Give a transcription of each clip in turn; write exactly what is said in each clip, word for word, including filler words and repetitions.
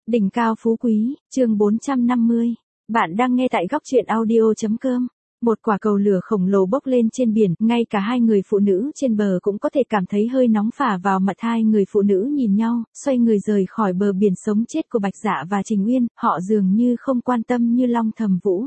Đỉnh cao phú quý, chương bốn trăm năm mươi. Bạn đang nghe tại góc truyện audio chấm com. Một quả cầu lửa khổng lồ bốc lên trên biển, ngay cả hai người phụ nữ trên bờ cũng có thể cảm thấy hơi nóng phả vào mặt. Hai người phụ nữ nhìn nhau, xoay người rời khỏi bờ biển sống chết của Bạch Dạ và Trình Uyên, họ dường như không quan tâm như Long Thầm Vũ.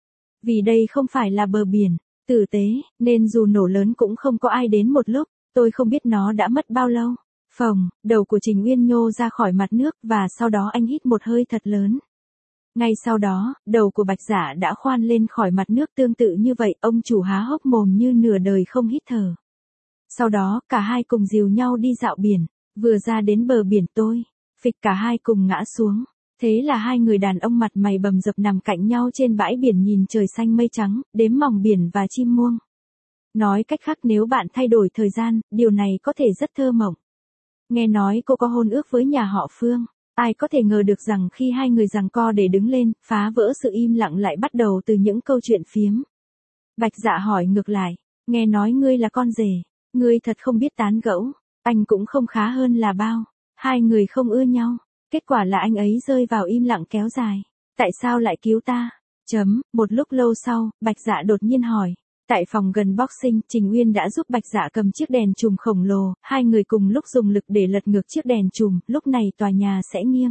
Vì đây không phải là bờ biển tử tế, nên dù nổ lớn cũng không có ai đến một lúc, tôi không biết nó đã mất bao lâu. Phồng, đầu của Trình Uyên nhô ra khỏi mặt nước và sau đó anh hít một hơi thật lớn. Ngay sau đó, đầu của Bạch Dạ đã khoan lên khỏi mặt nước tương tự như vậy, ông chủ há hốc mồm như nửa đời không hít thở. Sau đó, cả hai cùng dìu nhau đi dạo biển, vừa ra đến bờ biển tôi, phịch cả hai cùng ngã xuống. Thế là hai người đàn ông mặt mày bầm dập nằm cạnh nhau trên bãi biển nhìn trời xanh mây trắng, đếm mòng biển và chim muông. Nói cách khác nếu bạn thay đổi thời gian, điều này có thể rất thơ mộng. Nghe nói cô có hôn ước với nhà họ Phương. Ai có thể ngờ được rằng khi hai người giằng co để đứng lên, phá vỡ sự im lặng lại bắt đầu từ những câu chuyện phiếm. Bạch Dạ hỏi ngược lại, nghe nói ngươi là con rể, ngươi thật không biết tán gẫu, anh cũng không khá hơn là bao. Hai người không ưa nhau, kết quả là anh ấy rơi vào im lặng kéo dài. Tại sao lại cứu ta? Chấm, một lúc lâu sau, Bạch Dạ đột nhiên hỏi. Tại phòng gần boxing, Trình Uyên đã giúp Bạch Dạ cầm chiếc đèn chùm khổng lồ, hai người cùng lúc dùng lực để lật ngược chiếc đèn chùm, lúc này tòa nhà sẽ nghiêng.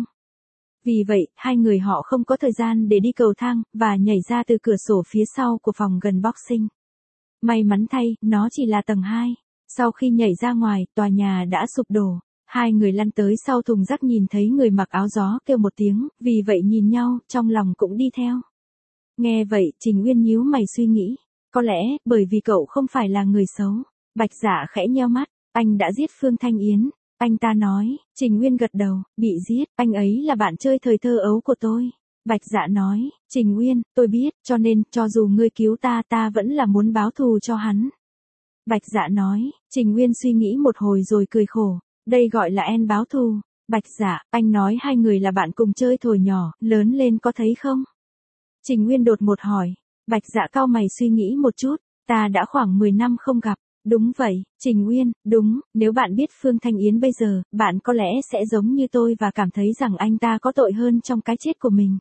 Vì vậy, hai người họ không có thời gian để đi cầu thang, và nhảy ra từ cửa sổ phía sau của phòng gần boxing. May mắn thay, nó chỉ là tầng hai. Sau khi nhảy ra ngoài, tòa nhà đã sụp đổ. Hai người lăn tới sau thùng rác nhìn thấy người mặc áo gió kêu một tiếng, vì vậy nhìn nhau, trong lòng cũng đi theo. Nghe vậy, Trình Uyên nhíu mày suy nghĩ. Có lẽ, bởi vì cậu không phải là người xấu. Bạch Dạ khẽ nheo mắt, anh đã giết Phương Thanh Yến. Anh ta nói, Trình Uyên gật đầu, bị giết, anh ấy là bạn chơi thời thơ ấu của tôi. Bạch Dạ nói, Trình Uyên, tôi biết, cho nên, cho dù ngươi cứu ta, ta vẫn là muốn báo thù cho hắn. Bạch Dạ nói, Trình Uyên suy nghĩ một hồi rồi cười khổ, đây gọi là en báo thù. Bạch Dạ, anh nói hai người là bạn cùng chơi thổi nhỏ, lớn lên có thấy không? Trình Uyên đột ngột hỏi. Bạch Dạ cau mày suy nghĩ một chút, ta đã khoảng mười năm không gặp. Đúng vậy, Trình Uyên, đúng, nếu bạn biết Phương Thanh Yến bây giờ, bạn có lẽ sẽ giống như tôi và cảm thấy rằng anh ta có tội hơn trong cái chết của mình.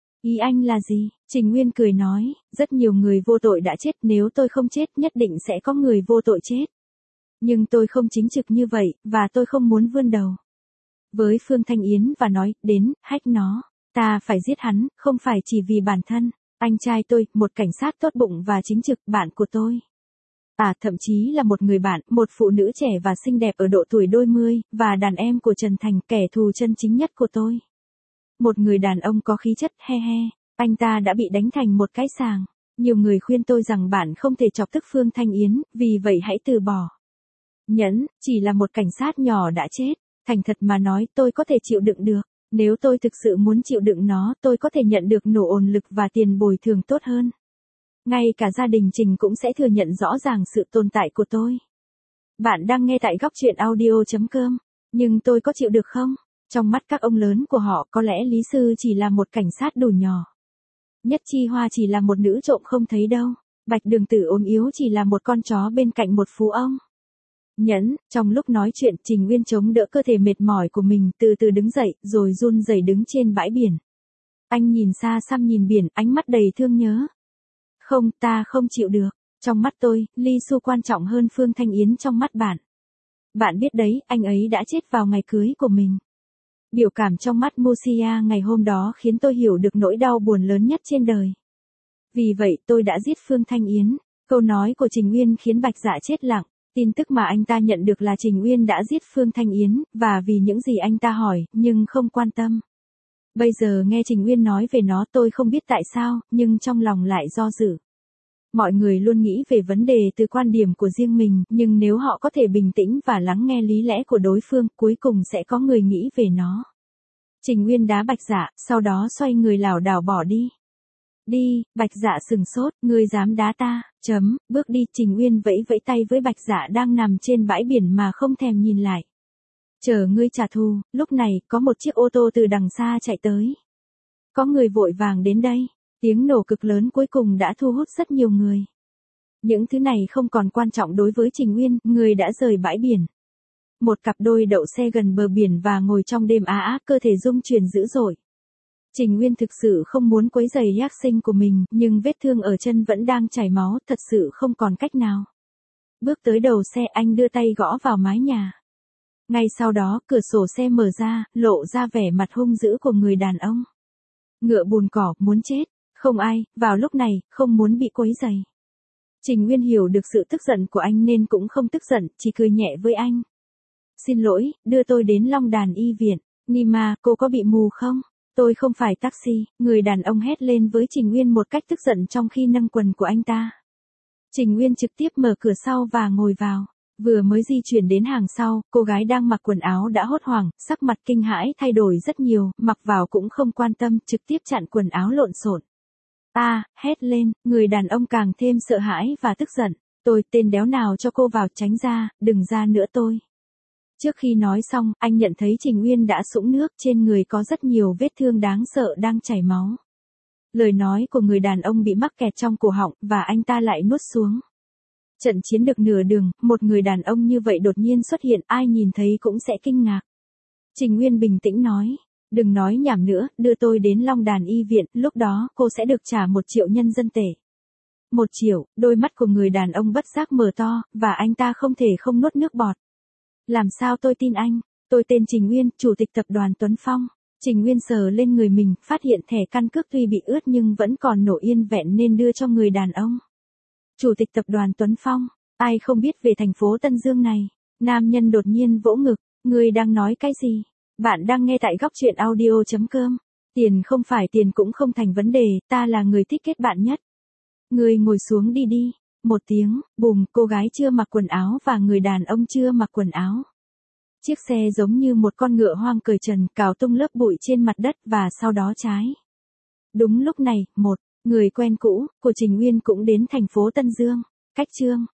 Ý anh là gì? Trình Uyên cười nói, rất nhiều người vô tội đã chết, nếu tôi không chết nhất định sẽ có người vô tội chết. Nhưng tôi không chính trực như vậy, và tôi không muốn vươn đầu với Phương Thanh Yến và nói, đến, hách nó, ta phải giết hắn, không phải chỉ vì bản thân. Anh trai tôi, một cảnh sát tốt bụng và chính trực, bạn của tôi. À, thậm chí là một người bạn, một phụ nữ trẻ và xinh đẹp ở độ tuổi đôi mươi, và đàn em của Trần Thành, kẻ thù chân chính nhất của tôi. Một người đàn ông có khí chất, he he, anh ta đã bị đánh thành một cái sàng. Nhiều người khuyên tôi rằng bạn không thể chọc tức Phương Thanh Yến, vì vậy hãy từ bỏ. Nhẫn, chỉ là một cảnh sát nhỏ đã chết, thành thật mà nói tôi có thể chịu đựng được. Nếu tôi thực sự muốn chịu đựng nó, tôi có thể nhận được nổ ồn lực và tiền bồi thường tốt hơn. Ngay cả gia đình Trình cũng sẽ thừa nhận rõ ràng sự tồn tại của tôi. Bạn đang nghe tại góc truyện audio chấm com. Nhưng tôi có chịu được không? Trong mắt các ông lớn của họ, có lẽ Lý Sư chỉ là một cảnh sát đủ nhỏ. Nhất Chi Hoa chỉ là một nữ trộm không thấy đâu. Bạch Đường Tử ốm yếu chỉ là một con chó bên cạnh một phú ông. Nhẫn, trong lúc nói chuyện, Trình Uyên chống đỡ cơ thể mệt mỏi của mình, từ từ đứng dậy, rồi run rẩy đứng trên bãi biển. Anh nhìn xa xăm nhìn biển, ánh mắt đầy thương nhớ. Không, ta không chịu được. Trong mắt tôi, Ly Su quan trọng hơn Phương Thanh Yến trong mắt bạn. Bạn biết đấy, anh ấy đã chết vào ngày cưới của mình. Biểu cảm trong mắt Musia ngày hôm đó khiến tôi hiểu được nỗi đau buồn lớn nhất trên đời. Vì vậy, tôi đã giết Phương Thanh Yến. Câu nói của Trình Uyên khiến Bạch Dạ chết lặng. Tin tức mà anh ta nhận được là Trình Uyên đã giết Phương Thanh Yến, và vì những gì anh ta hỏi, nhưng không quan tâm. Bây giờ nghe Trình Uyên nói về nó tôi không biết tại sao, nhưng trong lòng lại do dự. Mọi người luôn nghĩ về vấn đề từ quan điểm của riêng mình, nhưng nếu họ có thể bình tĩnh và lắng nghe lý lẽ của đối phương, cuối cùng sẽ có người nghĩ về nó. Trình Uyên đá Bạch Dạ, sau đó xoay người lảo đảo bỏ đi. Đi, Bạch Dạ sừng sốt, ngươi dám đá ta, chấm, bước đi, Trình Uyên vẫy vẫy tay với Bạch Dạ đang nằm trên bãi biển mà không thèm nhìn lại. Chờ ngươi trả thù, lúc này, có một chiếc ô tô từ đằng xa chạy tới. Có người vội vàng đến đây, tiếng nổ cực lớn cuối cùng đã thu hút rất nhiều người. Những thứ này không còn quan trọng đối với Trình Uyên, người đã rời bãi biển. một cặp đôi đậu xe gần bờ biển và ngồi trong đêm á á, cơ thể rung chuyển dữ dội. Trình Nguyên thực sự không muốn quấy rầy Yak Sinh của mình, nhưng vết thương ở chân vẫn đang chảy máu, thật sự không còn cách nào. Bước tới đầu xe, anh đưa tay gõ vào mái nhà. Ngay sau đó, cửa sổ xe mở ra, lộ ra vẻ mặt hung dữ của người đàn ông. Ngựa bùn cỏ, muốn chết. Không ai, vào lúc này, không muốn bị quấy rầy. Trình Nguyên hiểu được sự tức giận của anh nên cũng không tức giận, chỉ cười nhẹ với anh. Xin lỗi, đưa tôi đến Long Đàn y viện. Nima, cô có bị mù không? Tôi không phải taxi, người đàn ông hét lên với Trình Nguyên một cách tức giận trong khi nâng quần của anh ta. Trình Nguyên trực tiếp mở cửa sau và ngồi vào. Vừa mới di chuyển đến hàng sau, cô gái đang mặc quần áo đã hốt hoảng, sắc mặt kinh hãi thay đổi rất nhiều, mặc vào cũng không quan tâm, trực tiếp chặn quần áo lộn xộn. Ta, hét lên, người đàn ông càng thêm sợ hãi và tức giận. Tôi, tên đéo nào cho cô vào, tránh ra, đừng ra nữa tôi. Trước khi nói xong, anh nhận thấy Trình Nguyên đã sũng nước, trên người có rất nhiều vết thương đáng sợ đang chảy máu. Lời nói của người đàn ông bị mắc kẹt trong cổ họng, và anh ta lại nuốt xuống. Trận chiến được nửa đường, một người đàn ông như vậy đột nhiên xuất hiện, ai nhìn thấy cũng sẽ kinh ngạc. Trình Nguyên bình tĩnh nói, đừng nói nhảm nữa, đưa tôi đến Long Đàn y viện, lúc đó cô sẽ được trả một triệu nhân dân tệ. Một triệu, đôi mắt của người đàn ông bất giác mở to, và anh ta không thể không nuốt nước bọt. Làm sao tôi tin anh? Tôi tên Trình Nguyên, chủ tịch tập đoàn Tuấn Phong. Trình Nguyên sờ lên người mình, phát hiện thẻ căn cước tuy bị ướt nhưng vẫn còn nổ yên vẹn nên đưa cho người đàn ông. Chủ tịch tập đoàn Tuấn Phong, ai không biết về thành phố Tân Dương này? Nam nhân đột nhiên vỗ ngực, người đang nói cái gì? Bạn đang nghe tại góc truyện audio chấm com. Tiền không phải tiền cũng không thành vấn đề, ta là người thích kết bạn nhất. Người ngồi xuống đi đi. Một tiếng, bùm, cô gái chưa mặc quần áo và người đàn ông chưa mặc quần áo. Chiếc xe giống như một con ngựa hoang cởi trần, cào tung lớp bụi trên mặt đất và sau đó trái. Đúng lúc này, một người quen cũ của Trình Nguyên cũng đến thành phố Tân Dương. Cách chương